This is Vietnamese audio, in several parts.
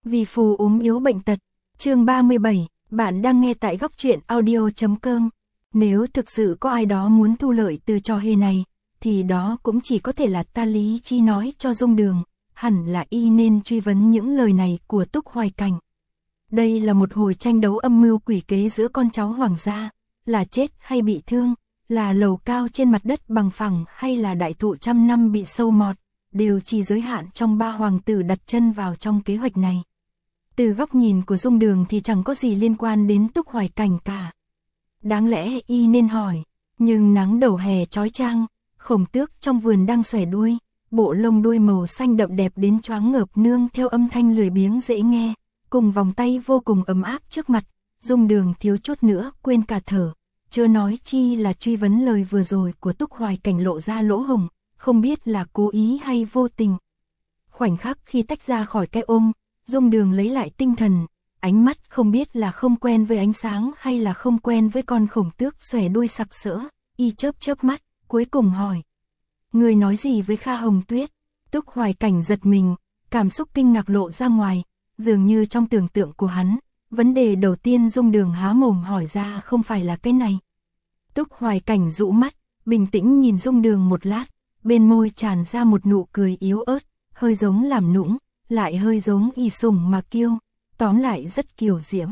Vì phù ốm yếu bệnh tật. Chương 37, bạn đang nghe tại góc truyện audio.com. Nếu thực sự có ai đó muốn thu lợi từ trò hề này, thì đó cũng chỉ có thể là ta Lý Chi nói cho Dung Đường, hẳn là y nên truy vấn những lời này của Túc Hoài Cảnh. Đây là một hồi tranh đấu âm mưu quỷ kế giữa con cháu hoàng gia, là chết hay bị thương, là lầu cao trên mặt đất bằng phẳng hay là đại thụ trăm năm bị sâu mọt, đều chỉ giới hạn trong ba hoàng tử đặt chân vào trong kế hoạch này. Từ góc nhìn của Dung Đường thì chẳng có gì liên quan đến Túc Hoài Cảnh cả. Đáng lẽ y nên hỏi, nhưng nắng đầu hè chói chang, khổng tước trong vườn đang xòe đuôi, bộ lông đuôi màu xanh đậm đẹp đến choáng ngợp nương theo âm thanh lười biếng dễ nghe, cùng vòng tay vô cùng ấm áp trước mặt, Dung Đường thiếu chút nữa quên cả thở, chưa nói chi là truy vấn lời vừa rồi của Túc Hoài Cảnh lộ ra lỗ hổng, không biết là cố ý hay vô tình. Khoảnh khắc khi tách ra khỏi cái ôm, Dung Đường lấy lại tinh thần, ánh mắt không biết là không quen với ánh sáng hay là không quen với con khổng tước xòe đuôi sặc sỡ, y chớp mắt, cuối cùng hỏi. Người nói gì với Kha Hồng Tuyết? Túc Hoài Cảnh giật mình, cảm xúc kinh ngạc lộ ra ngoài, dường như trong tưởng tượng của hắn, vấn đề đầu tiên Dung Đường há mồm hỏi ra không phải là cái này. Túc Hoài Cảnh dụ mắt, bình tĩnh nhìn Dung Đường một lát, bên môi tràn ra một nụ cười yếu ớt, hơi giống làm nũng, lại hơi giống ỷ sủng mà kiêu, tóm lại rất kiều diễm.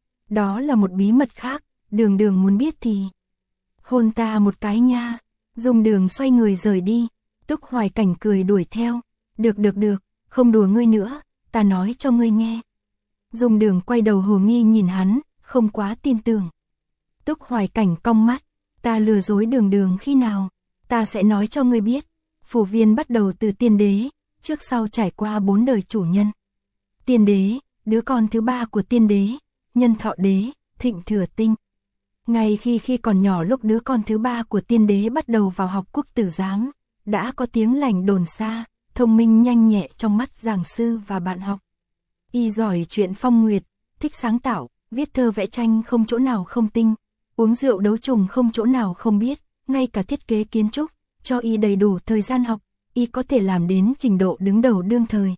Đó là một bí mật khác, Đường Đường muốn biết thì hôn ta một cái nha. Dung Đường xoay người rời đi, Túc Hoài Cảnh cười đuổi theo, được, không đùa ngươi nữa, ta nói cho ngươi nghe. Dung Đường quay đầu hồ nghi nhìn hắn, không quá tin tưởng. Túc Hoài Cảnh cong mắt, ta lừa dối Đường khi nào, ta sẽ nói cho ngươi biết. Phù Viên bắt đầu từ Tiên Đế, trước sau trải qua 4 đời chủ nhân. Tiên Đế, đứa con thứ 3 của Tiên Đế, Nhân Thọ Đế, Thịnh Thừa Tinh. Ngay khi còn nhỏ, lúc đứa con thứ 3 của Tiên Đế bắt đầu vào học Quốc Tử Giám, đã có tiếng lành đồn xa, thông minh nhanh nhẹ trong mắt giảng sư và bạn học. Y giỏi chuyện phong nguyệt, thích sáng tạo, viết thơ vẽ tranh không chỗ nào không tinh, uống rượu đấu trùng không chỗ nào không biết, ngay cả thiết kế kiến trúc, cho y đầy đủ thời gian học, y có thể làm đến trình độ đứng đầu đương thời.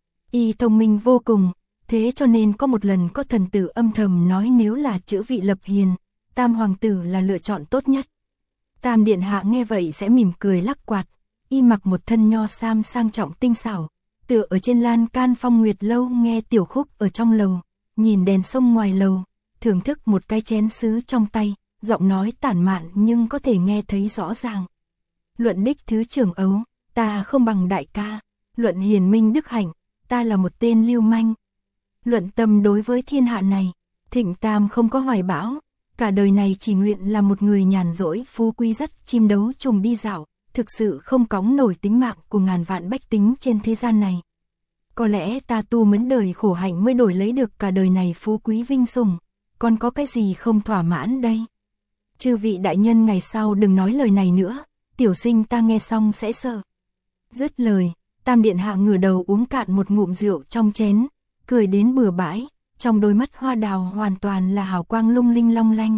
Y thông minh vô cùng, thế cho nên có một lần có thần tử âm thầm nói nếu là chữ vị lập hiền, Tam hoàng tử là lựa chọn tốt nhất. Tam điện hạ nghe vậy sẽ mỉm cười lắc quạt, y mặc một thân nho sam sang trọng tinh xảo, tựa ở trên lan can Phong Nguyệt lâu nghe tiểu khúc ở trong lầu, nhìn đèn sông ngoài lầu, thưởng thức một cái chén sứ trong tay, giọng nói tản mạn nhưng có thể nghe thấy rõ ràng. Luận đích thứ trưởng ấu, ta không bằng đại ca, luận hiền minh đức hạnh, ta là một tên lưu manh. Luận tâm đối với thiên hạ này, Thịnh Tam không có hoài bão, cả đời này chỉ nguyện là một người nhàn rỗi phú quý dắt chim đấu trùng đi dạo, thực sự không cõng nổi tính mạng của ngàn vạn bách tính trên thế gian này. Có lẽ ta tu mến đời khổ hạnh mới đổi lấy được cả đời này phú quý vinh sủng, còn có cái gì không thỏa mãn đây? Chư vị đại nhân ngày sau đừng nói lời này nữa, tiểu sinh ta nghe xong sẽ sợ. Dứt lời, Tam điện hạ ngửa đầu uống cạn một ngụm rượu trong chén, cười đến bừa bãi, trong đôi mắt hoa đào hoàn toàn là hào quang lung linh long lanh.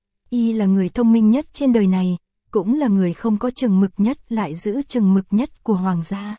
Y là người thông minh nhất trên đời này, cũng là người không có chừng mực nhất lại giữ chừng mực nhất của hoàng gia.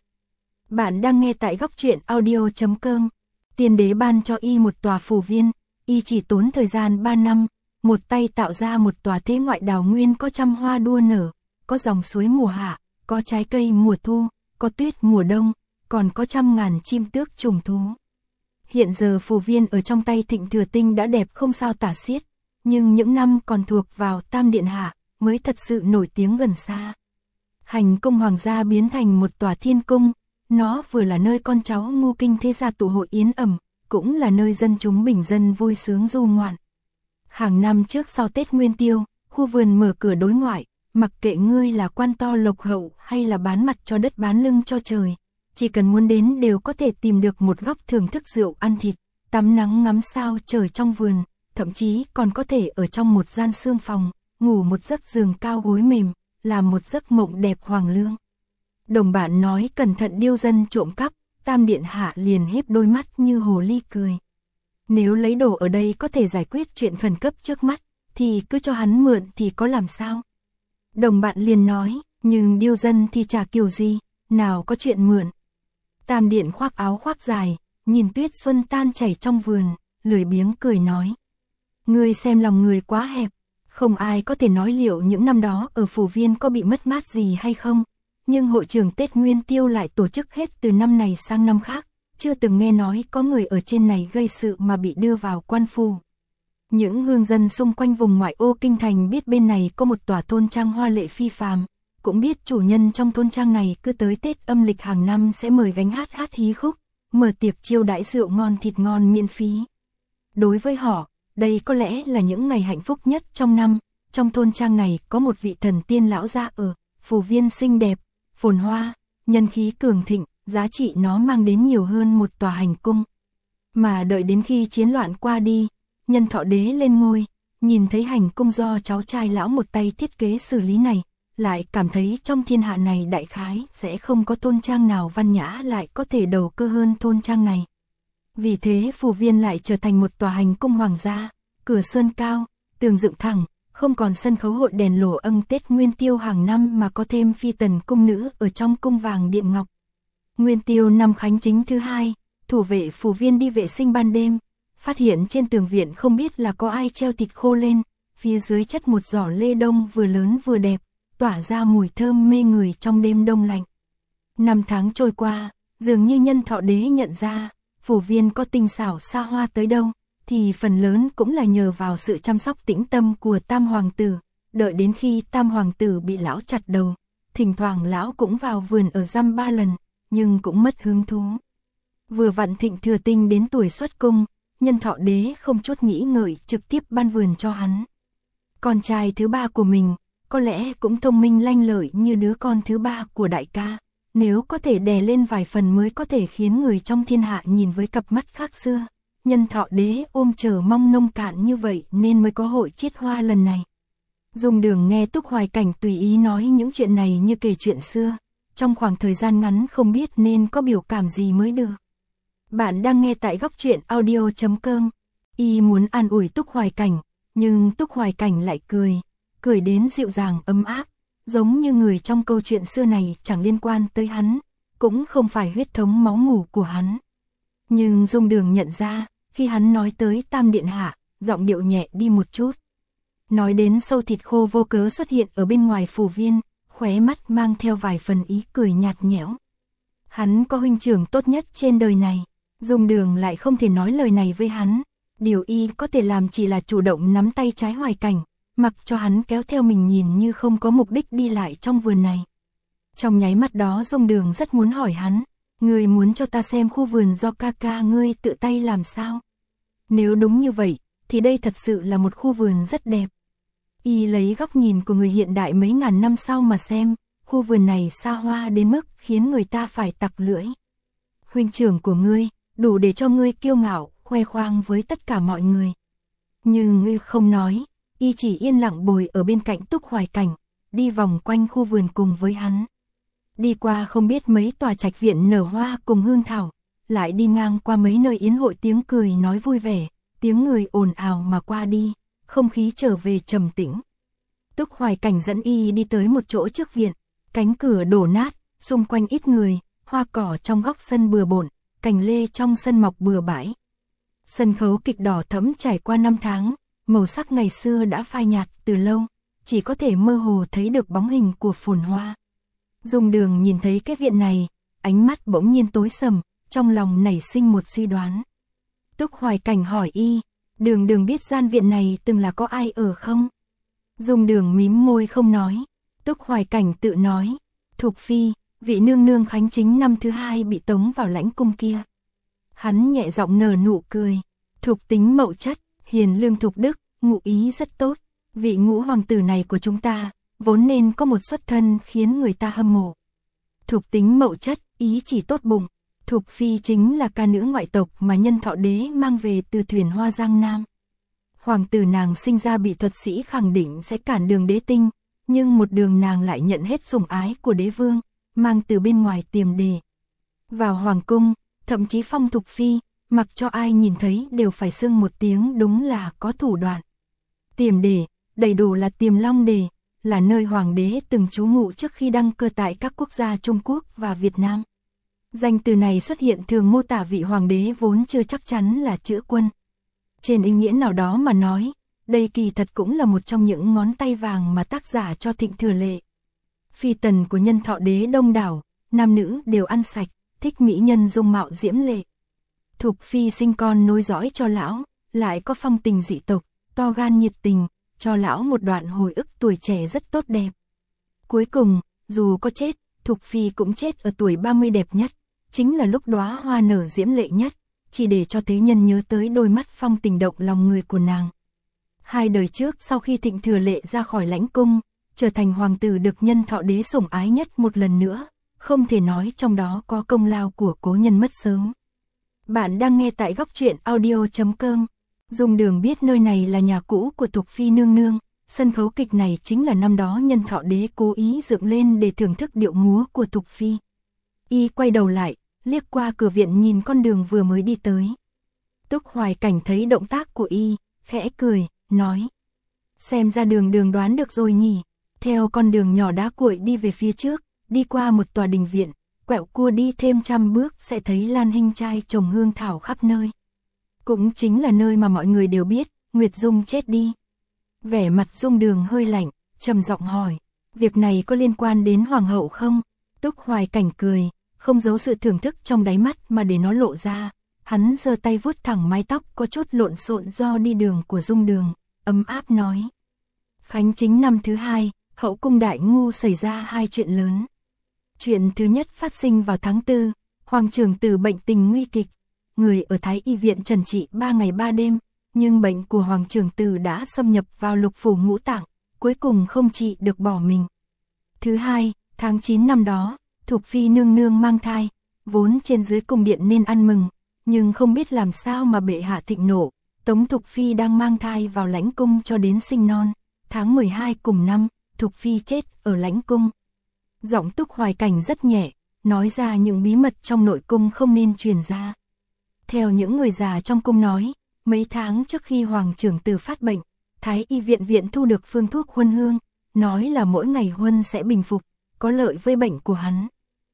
Bạn đang nghe tại góc truyện audio.com. Tiên Đế ban cho y một tòa phù viên, y chỉ tốn thời gian 3 năm, một tay tạo ra một tòa thế ngoại đào nguyên có trăm hoa đua nở, có dòng suối mùa hạ, có trái cây mùa thu, có tuyết mùa đông, còn có trăm ngàn chim tước trùng thú. Hiện giờ phù viên ở trong tay Thịnh Thừa Tinh đã đẹp không sao tả xiết, nhưng những năm còn thuộc vào Tam điện hạ mới thật sự nổi tiếng gần xa. Hành cung hoàng gia biến thành một tòa thiên cung, nó vừa là nơi con cháu ngu kinh thế gia tụ hội yến ẩm, cũng là nơi dân chúng bình dân vui sướng du ngoạn. Hàng năm trước sau Tết Nguyên Tiêu, khu vườn mở cửa đối ngoại, mặc kệ ngươi là quan to lộc hậu hay là bán mặt cho đất bán lưng cho trời, chỉ cần muốn đến đều có thể tìm được một góc thưởng thức rượu ăn thịt, tắm nắng ngắm sao trời trong vườn, thậm chí còn có thể ở trong một gian sương phòng, ngủ một giấc giường cao gối mềm, làm một giấc mộng đẹp hoàng lương. Đồng bạn nói cẩn thận điêu dân trộm cắp, Tam điện hạ liền híp đôi mắt như hồ ly cười. Nếu lấy đồ ở đây có thể giải quyết chuyện khẩn cấp trước mắt, thì cứ cho hắn mượn thì có làm sao? Đồng bạn liền nói, nhưng điêu dân thì chả kiểu gì, nào có chuyện mượn. Tam điện khoác áo khoác dài, nhìn tuyết xuân tan chảy trong vườn, lười biếng cười nói. Ngươi xem lòng người quá hẹp, không ai có thể nói liệu những năm đó ở phủ viên có bị mất mát gì hay không, nhưng hội trường Tết Nguyên Tiêu lại tổ chức hết từ năm này sang năm khác, chưa từng nghe nói có người ở trên này gây sự mà bị đưa vào quan phủ. Những hương dân xung quanh vùng ngoại ô kinh thành biết bên này có một tòa thôn trang hoa lệ phi phàm, cũng biết chủ nhân trong thôn trang này cứ tới Tết âm lịch hàng năm sẽ mời gánh hát hí khúc, mở tiệc chiêu đãi rượu ngon thịt ngon miễn phí. Đối với họ, đây có lẽ là những ngày hạnh phúc nhất trong năm. Trong thôn trang này có một vị thần tiên lão gia ở, phủ viên xinh đẹp, phồn hoa, nhân khí cường thịnh, giá trị nó mang đến nhiều hơn một tòa hành cung. Mà đợi đến khi chiến loạn qua đi, Nhân Thọ Đế lên ngôi, nhìn thấy hành cung do cháu trai lão một tay thiết kế xử lý này, lại cảm thấy trong thiên hạ này đại khái sẽ không có thôn trang nào văn nhã lại có thể đầu cơ hơn thôn trang này. Vì thế phủ viên lại trở thành một tòa hành cung hoàng gia, cửa sơn cao, tường dựng thẳng, không còn sân khấu hội đèn lổ âng Tết Nguyên Tiêu hàng năm mà có thêm phi tần cung nữ ở trong cung vàng điện ngọc. Nguyên Tiêu năm Khánh Chính thứ 2, thủ vệ phủ viên đi vệ sinh ban đêm, phát hiện trên tường viện không biết là có ai treo thịt khô lên, phía dưới chất một giỏ lê đông vừa lớn vừa đẹp, tỏa ra mùi thơm mê người trong đêm đông lạnh. Năm tháng trôi qua, dường như Nhân Thọ Đế nhận ra, phủ viên có tinh xảo xa hoa tới đâu, thì phần lớn cũng là nhờ vào sự chăm sóc tĩnh tâm của Tam Hoàng tử. Đợi đến khi Tam Hoàng tử bị lão chặt đầu, thỉnh thoảng lão cũng vào vườn ở dăm 3 lần, nhưng cũng mất hứng thú. Vừa vặn Thịnh Thừa Tinh đến tuổi xuất cung, Nhân Thọ Đế không chút nghĩ ngợi trực tiếp ban vườn cho hắn. Con trai thứ 3 của mình, có lẽ cũng thông minh lanh lợi như đứa con thứ 3 của đại ca, nếu có thể đè lên vài phần mới có thể khiến người trong thiên hạ nhìn với cặp mắt khác xưa. Nhân Thọ Đế ôm chờ mong nông cạn như vậy nên mới có hội chiết hoa lần này. Dung Đường nghe Túc Hoài Cảnh tùy ý nói những chuyện này như kể chuyện xưa, trong khoảng thời gian ngắn không biết nên có biểu cảm gì mới được. Bạn đang nghe tại Góc Truyện Audio.com. Y muốn an ủi Túc Hoài Cảnh, nhưng Túc Hoài Cảnh lại cười đến dịu dàng ấm áp, giống như người trong câu chuyện xưa này chẳng liên quan tới hắn, cũng không phải huyết thống máu mủ của hắn. Nhưng Dung Đường nhận ra, khi hắn nói tới Tam Điện Hạ, giọng điệu nhẹ đi một chút. Nói đến sâu thịt khô vô cớ xuất hiện ở bên ngoài phủ viên, khóe mắt mang theo vài phần ý cười nhạt nhẽo. Hắn có huynh trưởng tốt nhất trên đời này, Dung Đường lại không thể nói lời này với hắn. Điều y có thể làm chỉ là chủ động nắm tay trái Hoài Cảnh, mặc cho hắn kéo theo mình nhìn như không có mục đích đi lại trong vườn này. Trong nháy mắt đó Dung Đường rất muốn hỏi hắn, ngươi muốn cho ta xem khu vườn do ca ca ngươi tự tay làm sao? Nếu đúng như vậy, thì đây thật sự là một khu vườn rất đẹp. Y lấy góc nhìn của người hiện đại mấy ngàn năm sau mà xem, khu vườn này xa hoa đến mức khiến người ta phải tặc lưỡi. Huynh trưởng của ngươi, đủ để cho ngươi kiêu ngạo, khoe khoang với tất cả mọi người. Nhưng ngươi không nói, y chỉ yên lặng bồi ở bên cạnh Túc Hoài Cảnh, đi vòng quanh khu vườn cùng với hắn. Đi qua không biết mấy tòa trạch viện nở hoa cùng hương thảo, lại đi ngang qua mấy nơi yến hội tiếng cười nói vui vẻ, tiếng người ồn ào mà qua đi, không khí trở về trầm tĩnh. Túc Hoài Cảnh dẫn y đi tới một chỗ trước viện, cánh cửa đổ nát, xung quanh ít người, hoa cỏ trong góc sân bừa bộn, cành lê trong sân mọc bừa bãi. Sân khấu kịch đỏ thẫm trải qua năm tháng, màu sắc ngày xưa đã phai nhạt từ lâu, chỉ có thể mơ hồ thấy được bóng hình của phồn hoa. Dung Đường nhìn thấy cái viện này, ánh mắt bỗng nhiên tối sầm, trong lòng nảy sinh một suy đoán. Túc Hoài Cảnh hỏi y, Đường biết gian viện này từng là có ai ở không? Dung Đường mím môi không nói. Túc Hoài Cảnh tự nói, Thục Phi, vị nương nương Khánh Chính năm thứ 2 bị tống vào lãnh cung kia. Hắn nhẹ giọng nở nụ cười, Thục tính mậu chất, hiền lương thục đức, ngụ ý rất tốt. Vị ngũ hoàng tử này của chúng ta, vốn nên có một xuất thân khiến người ta hâm mộ. Thục tính mậu chất, ý chỉ tốt bụng. Thục Phi chính là ca nữ ngoại tộc mà Nhân Thọ Đế mang về từ thuyền Hoa Giang Nam. Hoàng tử nàng sinh ra bị thuật sĩ khẳng định sẽ cản đường đế tinh, nhưng một đường nàng lại nhận hết sủng ái của đế vương, mang từ bên ngoài tiềm đề. Vào hoàng cung, thậm chí phong Thục Phi, mặc cho ai nhìn thấy đều phải xưng một tiếng đúng là có thủ đoạn. Tiềm đề, đầy đủ là Tiềm Long Đề, là nơi hoàng đế từng trú ngụ trước khi đăng cơ tại các quốc gia Trung Quốc và Việt Nam. Danh từ này xuất hiện thường mô tả vị hoàng đế vốn chưa chắc chắn là chữ quân. Trên ý nghĩa nào đó mà nói, đây kỳ thật cũng là một trong những ngón tay vàng mà tác giả cho Thịnh Thừa Lệ. Phi tần của Nhân Thọ đế đông đảo, nam nữ đều ăn sạch, thích mỹ nhân dung mạo diễm lệ. Thục phi sinh con nối dõi cho lão, lại có phong tình dị tộc, to gan nhiệt tình, cho lão một đoạn hồi ức tuổi trẻ rất tốt đẹp. Cuối cùng, dù có chết, Thục phi cũng chết ở tuổi 30 đẹp nhất, chính là lúc đóa hoa nở diễm lệ nhất, chỉ để cho thế nhân nhớ tới đôi mắt phong tình động lòng người của nàng. 2 đời trước sau khi Thịnh Thừa Lệ ra khỏi lãnh cung, trở thành hoàng tử được Nhân Thọ đế sủng ái nhất một lần nữa, không thể nói trong đó có công lao của cố nhân mất sớm. Bạn đang nghe tại góc truyện audio.com. Dung Đường biết nơi này là nhà cũ của Thục phi nương nương, sân khấu kịch này chính là năm đó Nhân Thọ đế cố ý dựng lên để thưởng thức điệu múa của Thục phi. Y quay đầu lại, liếc qua cửa viện nhìn con đường vừa mới đi tới. Túc Hoài Cảnh thấy động tác của Y, khẽ cười, nói: xem ra Đường Đường đoán được rồi nhỉ. Theo con đường nhỏ đá cuội đi về phía trước, đi qua một tòa đình viện, quẹo cua đi thêm 100 bước sẽ thấy lan hinh trai trồng hương thảo khắp nơi. Cũng chính là nơi mà mọi người đều biết, Nguyệt Dung chết đi. Vẻ mặt Dung Đường hơi lạnh, trầm giọng hỏi: việc này có liên quan đến hoàng hậu không? Túc Hoài Cảnh cười, không giấu sự thưởng thức trong đáy mắt mà để nó lộ ra. Hắn giơ tay vuốt thẳng mái tóc có chút lộn xộn do đi đường của Dung Đường, ấm áp nói: khánh chính năm thứ 2, hậu cung đại ngu xảy ra 2 chuyện lớn. Chuyện thứ nhất phát sinh vào tháng 4, hoàng trưởng tử bệnh tình nguy kịch. Người ở Thái Y viện trần trị 3 ngày 3 đêm, nhưng bệnh của hoàng trưởng tử đã xâm nhập vào lục phủ ngũ tạng, cuối cùng không trị được bỏ mình. Thứ hai, tháng 9 năm đó, Thục phi nương nương mang thai, vốn trên dưới cung điện nên ăn mừng, nhưng không biết làm sao mà bệ hạ thịnh nộ, tống Thục phi đang mang thai vào lãnh cung cho đến sinh non. Tháng 12 cùng năm, Thục phi chết ở lãnh cung. Giọng Túc Hoài Cảnh rất nhẹ, nói ra những bí mật trong nội cung không nên truyền ra. Theo những người già trong cung nói, mấy tháng trước khi hoàng trưởng tử phát bệnh, Thái Y viện thu được phương thuốc huân hương, nói là mỗi ngày huân sẽ bình phục, có lợi với bệnh của hắn.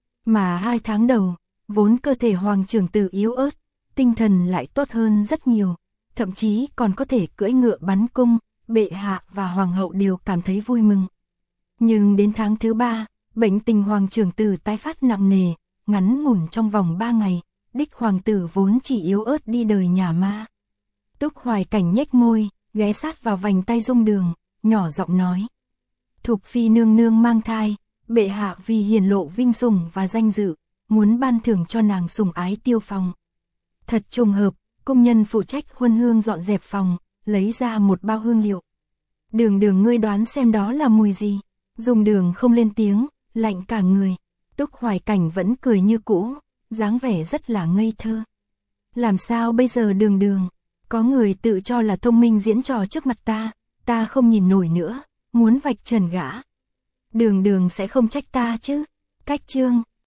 Mà 2 tháng đầu, vốn cơ thể hoàng trưởng tử yếu ớt, tinh thần lại tốt hơn rất nhiều, thậm chí còn có thể cưỡi ngựa bắn cung, bệ hạ và hoàng hậu đều cảm thấy vui mừng. Nhưng đến tháng thứ 3, bệnh tình hoàng trưởng tử tái phát nặng nề, ngắn ngủn trong vòng 3 ngày, đích hoàng tử vốn chỉ yếu ớt đi đời nhà ma. Túc Hoài Cảnh nhếch môi, ghé sát vào vành tay Dung Đường, nhỏ giọng nói: Thục phi nương nương mang thai, bệ hạ vì hiển lộ vinh sủng và danh dự, muốn ban thưởng cho nàng sủng ái tiêu phòng. Thật trùng hợp, công nhân phụ trách huân hương dọn dẹp phòng, lấy ra một bao hương liệu. Đường Đường ngươi đoán xem đó là mùi gì? Dung Đường không lên tiếng, lạnh cả người. Túc Hoài Cảnh vẫn cười như cũ, dáng vẻ rất là ngây thơ. Làm sao bây giờ Đường Đường? Có người tự cho là thông minh diễn trò trước mặt ta không nhìn nổi nữa, muốn vạch trần gã. Đường Đường sẽ không trách ta chứ? Cách chương